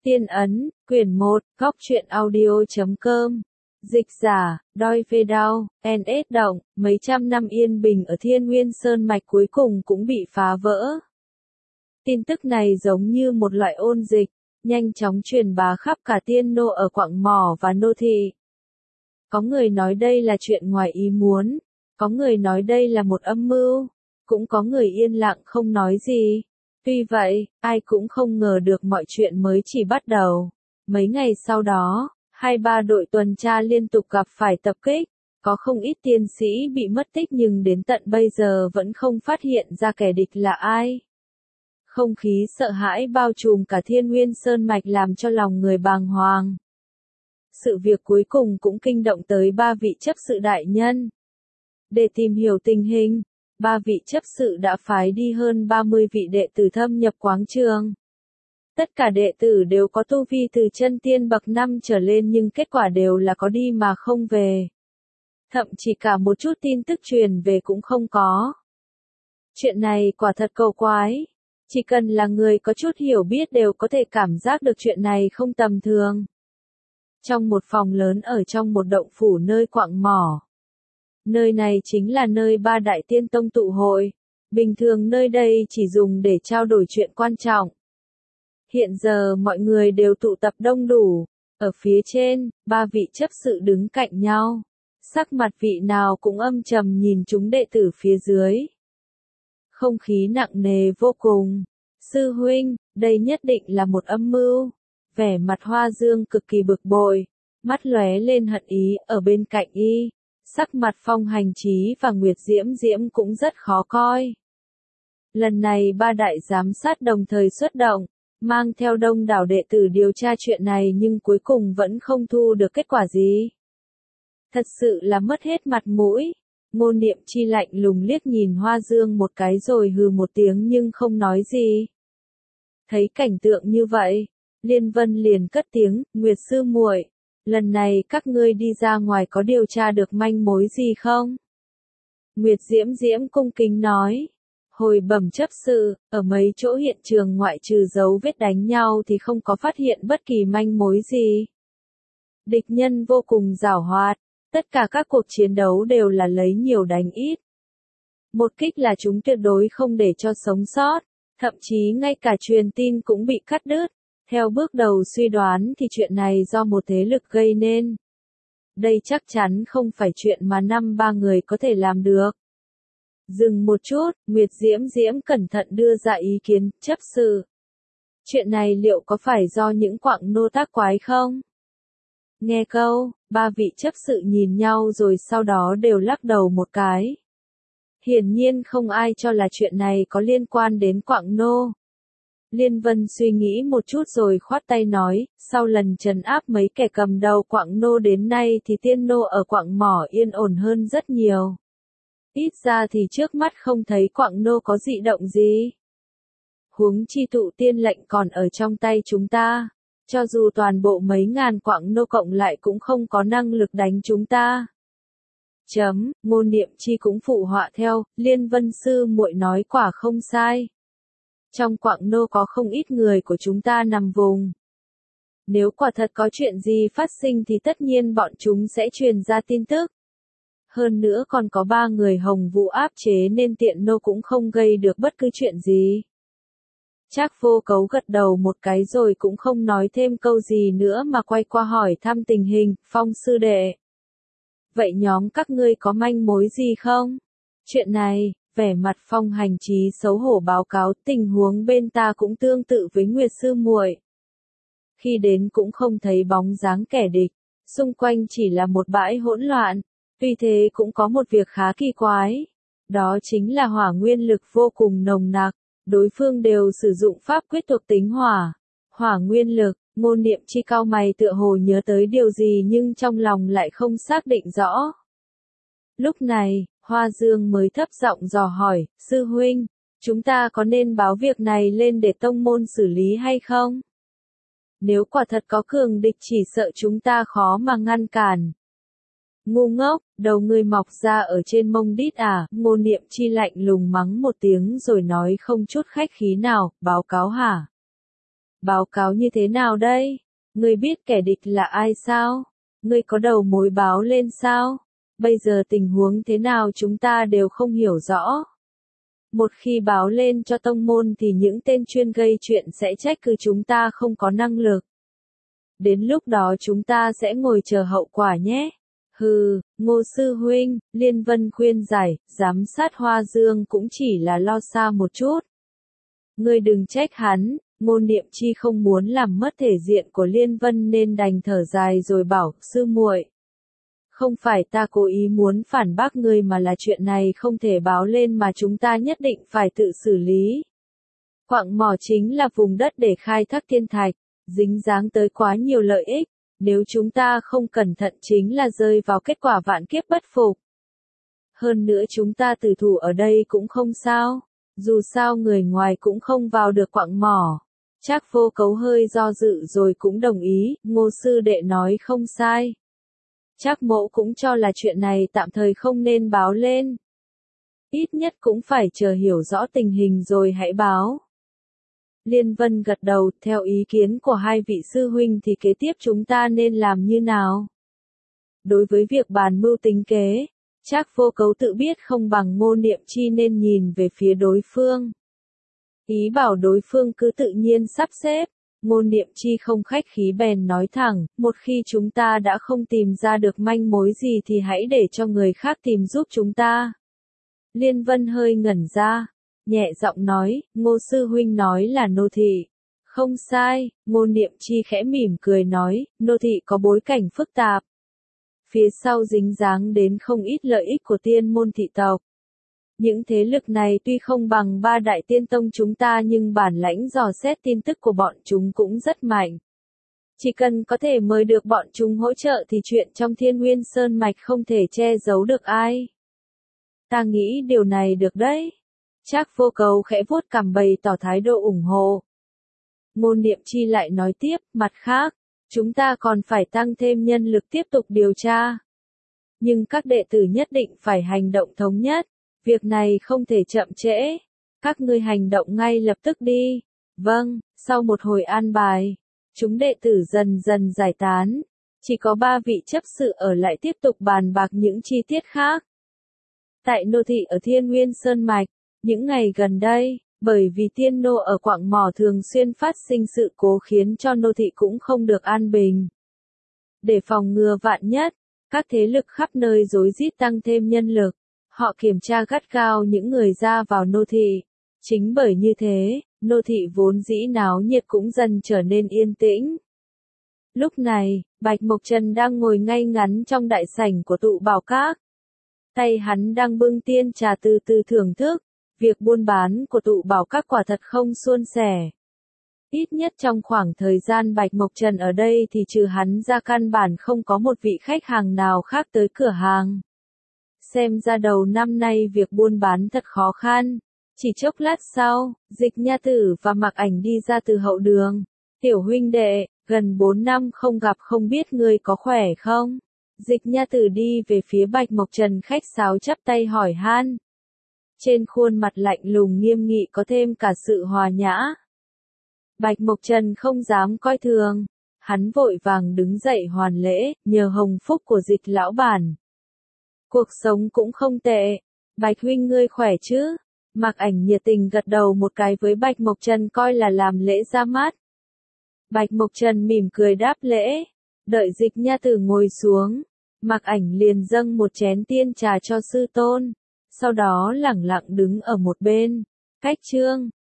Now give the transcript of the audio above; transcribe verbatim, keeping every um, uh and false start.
Tiên ấn, quyển một, góc truyện audio.com. Dịch giả, Doi Phê Đao, en ét động, mấy trăm năm yên bình ở Thiên Nguyên Sơn Mạch cuối cùng cũng bị phá vỡ. Tin tức này giống như một loại ôn dịch, nhanh chóng truyền bá khắp cả tiên nô ở quặng mỏ và nô thị. Có người nói đây là chuyện ngoài ý muốn, có người nói đây là một âm mưu, cũng có người yên lặng không nói gì. Tuy vậy, ai cũng không ngờ được mọi chuyện mới chỉ bắt đầu. Mấy ngày sau đó, hai ba đội tuần tra liên tục gặp phải tập kích, có không ít tiên sĩ bị mất tích nhưng đến tận bây giờ vẫn không phát hiện ra kẻ địch là ai. Không khí sợ hãi bao trùm cả Thiên Nguyên Sơn Mạch làm cho lòng người bàng hoàng. Sự việc cuối cùng cũng kinh động tới ba vị chấp sự đại nhân. Để tìm hiểu tình hình, ba vị chấp sự đã phái đi hơn ba mươi vị đệ tử thâm nhập quáng trường. Tất cả đệ tử đều có tu vi từ chân tiên bậc năm trở lên nhưng kết quả đều là có đi mà không về. Thậm chí cả một chút tin tức truyền về cũng không có. Chuyện này quả thật cầu quái. Chỉ cần là người có chút hiểu biết đều có thể cảm giác được chuyện này không tầm thường. Trong một phòng lớn ở trong một động phủ nơi quặng mỏ. Nơi này chính là nơi ba đại tiên tông tụ hội. Bình thường nơi đây chỉ dùng để trao đổi chuyện quan trọng. Hiện giờ mọi người đều tụ tập đông đủ. Ở phía trên, ba vị chấp sự đứng cạnh nhau. Sắc mặt vị nào cũng âm trầm nhìn chúng đệ tử phía dưới. Không khí nặng nề vô cùng. Sư huynh, đây nhất định là một âm mưu. Vẻ mặt Hoa Dương cực kỳ bực bội. Mắt lóe lên hận ý ở bên cạnh y. Sắc mặt Phong Hành Chí và Nguyệt Diễm Diễm cũng rất khó coi. Lần này ba đại giám sát đồng thời xuất động, mang theo đông đảo đệ tử điều tra chuyện này nhưng cuối cùng vẫn không thu được kết quả gì. Thật sự là mất hết mặt mũi. Ngô Niệm Chi lạnh lùng liếc nhìn Hoa Dương một cái rồi hừ một tiếng nhưng không nói gì. Thấy cảnh tượng như vậy, Liên Vân liền cất tiếng, Nguyệt sư muội, lần này các ngươi đi ra ngoài có điều tra được manh mối gì không? Nguyệt Diễm Diễm cung kính nói, hồi bẩm chấp sự, ở mấy chỗ hiện trường ngoại trừ dấu vết đánh nhau thì không có phát hiện bất kỳ manh mối gì. Địch nhân vô cùng giảo hoạt, tất cả các cuộc chiến đấu đều là lấy nhiều đánh ít. Một kích là chúng tuyệt đối không để cho sống sót, thậm chí ngay cả truyền tin cũng bị cắt đứt. Theo bước đầu suy đoán thì chuyện này do một thế lực gây nên. Đây chắc chắn không phải chuyện mà năm ba người có thể làm được. Dừng một chút, Nguyệt Diễm Diễm cẩn thận đưa ra ý kiến, chấp sự. Chuyện này liệu có phải do những quặng nô tác quái không? Nghe câu, ba vị chấp sự nhìn nhau rồi sau đó đều lắc đầu một cái. Hiển nhiên không ai cho là chuyện này có liên quan đến quặng nô. Liên Vân suy nghĩ một chút rồi khoát tay nói, sau lần trấn áp mấy kẻ cầm đầu quặng nô đến nay thì tiên nô ở quặng mỏ yên ổn hơn rất nhiều. Ít ra thì trước mắt không thấy quặng nô có dị động gì. Huống chi tụ tiên lệnh còn ở trong tay chúng ta. Cho dù toàn bộ mấy ngàn quặng nô cộng lại cũng không có năng lực đánh chúng ta. Chấm, Ngô Niệm Chi cũng phụ họa theo, Liên Vân sư muội nói quả không sai. Trong quặng nô có không ít người của chúng ta nằm vùng. Nếu quả thật có chuyện gì phát sinh thì tất nhiên bọn chúng sẽ truyền ra tin tức. Hơn nữa còn có ba người Hồng Vũ áp chế nên tiện nô cũng không gây được bất cứ chuyện gì. Trác Vô Cấu gật đầu một cái rồi cũng không nói thêm câu gì nữa mà quay qua hỏi thăm tình hình, Phong sư đệ. Vậy nhóm các ngươi có manh mối gì không? Chuyện này, vẻ mặt Phong Hành Chí xấu hổ báo cáo tình huống bên ta cũng tương tự với Nguyệt sư muội. Khi đến cũng không thấy bóng dáng kẻ địch, xung quanh chỉ là một bãi hỗn loạn, tuy thế cũng có một việc khá kỳ quái. Đó chính là hỏa nguyên lực vô cùng nồng nặc, đối phương đều sử dụng pháp quyết thuộc tính hỏa. Hỏa nguyên lực, Ngô Niệm Chi cau mày tựa hồ nhớ tới điều gì nhưng trong lòng lại không xác định rõ. Lúc này, Hoa Dương mới thấp giọng dò hỏi, sư huynh, chúng ta có nên báo việc này lên để tông môn xử lý hay không? Nếu quả thật có cường địch chỉ sợ chúng ta khó mà ngăn cản. Ngu ngốc, đầu ngươi mọc ra ở trên mông đít à, Ngô Niệm Chi lạnh lùng mắng một tiếng rồi nói không chút khách khí nào, báo cáo hả? Báo cáo như thế nào đây? Ngươi biết kẻ địch là ai sao? Ngươi có đầu mối báo lên sao? Bây giờ tình huống thế nào chúng ta đều không hiểu rõ. Một khi báo lên cho tông môn thì những tên chuyên gây chuyện sẽ trách cứ chúng ta không có năng lực. Đến lúc đó chúng ta sẽ ngồi chờ hậu quả nhé. Hừ, Ngô sư huynh, Liên Vân khuyên giải, giám sát Hoa Dương cũng chỉ là lo xa một chút. Ngươi đừng trách hắn, Ngô Niệm Chi không muốn làm mất thể diện của Liên Vân nên đành thở dài rồi bảo, sư muội, không phải ta cố ý muốn phản bác ngươi mà là chuyện này không thể báo lên mà chúng ta nhất định phải tự xử lý. Quặng mỏ chính là vùng đất để khai thác thiên thạch, dính dáng tới quá nhiều lợi ích, nếu chúng ta không cẩn thận chính là rơi vào kết quả vạn kiếp bất phục. Hơn nữa chúng ta tử thủ ở đây cũng không sao, dù sao người ngoài cũng không vào được quặng mỏ. Trác Vô Cấu hơi do dự rồi cũng đồng ý, Ngô sư đệ nói không sai. Trác Mỗ cũng cho là chuyện này tạm thời không nên báo lên. Ít nhất cũng phải chờ hiểu rõ tình hình rồi hãy báo. Liên Vân gật đầu, theo ý kiến của hai vị sư huynh thì kế tiếp chúng ta nên làm như nào? Đối với việc bàn mưu tính kế, Trác Vô Cấu tự biết không bằng Ngô Niệm Chi nên nhìn về phía đối phương. Ý bảo đối phương cứ tự nhiên sắp xếp, Ngô Niệm Chi không khách khí bèn nói thẳng, một khi chúng ta đã không tìm ra được manh mối gì thì hãy để cho người khác tìm giúp chúng ta. Liên Vân hơi ngẩn ra, nhẹ giọng nói, Ngô sư huynh nói là nô thị. Không sai, Ngô Niệm Chi khẽ mỉm cười nói, nô thị có bối cảnh phức tạp. Phía sau dính dáng đến không ít lợi ích của tiên môn thị tộc. Những thế lực này tuy không bằng ba đại tiên tông chúng ta nhưng bản lãnh dò xét tin tức của bọn chúng cũng rất mạnh. Chỉ cần có thể mời được bọn chúng hỗ trợ thì chuyện trong Thiên Nguyên Sơn Mạch không thể che giấu được ai. Ta nghĩ điều này được đấy. Trác Vô Cấu khẽ vuốt cằm bày tỏ thái độ ủng hộ. Ngô Niệm Chi lại nói tiếp, mặt khác, chúng ta còn phải tăng thêm nhân lực tiếp tục điều tra. Nhưng các đệ tử nhất định phải hành động thống nhất. Việc này không thể chậm trễ. Các ngươi hành động ngay lập tức đi. Vâng, sau một hồi an bài, chúng đệ tử dần dần giải tán. Chỉ có ba vị chấp sự ở lại tiếp tục bàn bạc những chi tiết khác. Tại nô thị ở Thiên Nguyên Sơn Mạch, những ngày gần đây, bởi vì tiên nô ở quặng mỏ thường xuyên phát sinh sự cố khiến cho nô thị cũng không được an bình. Để phòng ngừa vạn nhất, các thế lực khắp nơi rối rít tăng thêm nhân lực. Họ kiểm tra gắt gao những người ra vào nô thị. Chính bởi như thế, nô thị vốn dĩ náo nhiệt cũng dần trở nên yên tĩnh. Lúc này, Bạch Mộc Trần đang ngồi ngay ngắn trong đại sảnh của tụ bảo các. Tay hắn đang bưng tiên trà từ từ thưởng thức. Việc buôn bán của tụ bảo các quả thật không suôn sẻ. Ít nhất trong khoảng thời gian Bạch Mộc Trần ở đây thì trừ hắn ra căn bản không có một vị khách hàng nào khác tới cửa hàng. Xem ra đầu năm nay việc buôn bán thật khó khăn. Chỉ chốc lát sau, Dịch Nha Tử và Mạc Ảnh đi ra từ hậu đường. Tiểu huynh đệ, gần bốn năm không gặp không biết ngươi có khỏe không? Dịch Nha Tử đi về phía Bạch Mộc Trần khách sáo chắp tay hỏi han. Trên khuôn mặt lạnh lùng nghiêm nghị có thêm cả sự hòa nhã. Bạch Mộc Trần không dám coi thường. Hắn vội vàng đứng dậy hoàn lễ, nhờ hồng phúc của Dịch lão bản. Cuộc sống cũng không tệ. Bạch huynh ngươi khỏe chứ? Mạc Ảnh nhiệt tình gật đầu một cái với Bạch Mộc Trần coi là làm lễ ra mắt. Bạch Mộc Trần mỉm cười đáp lễ. Đợi Dịch Nha Tử ngồi xuống. Mạc Ảnh liền dâng một chén tiên trà cho sư tôn. Sau đó lẳng lặng đứng ở một bên. Cách chương.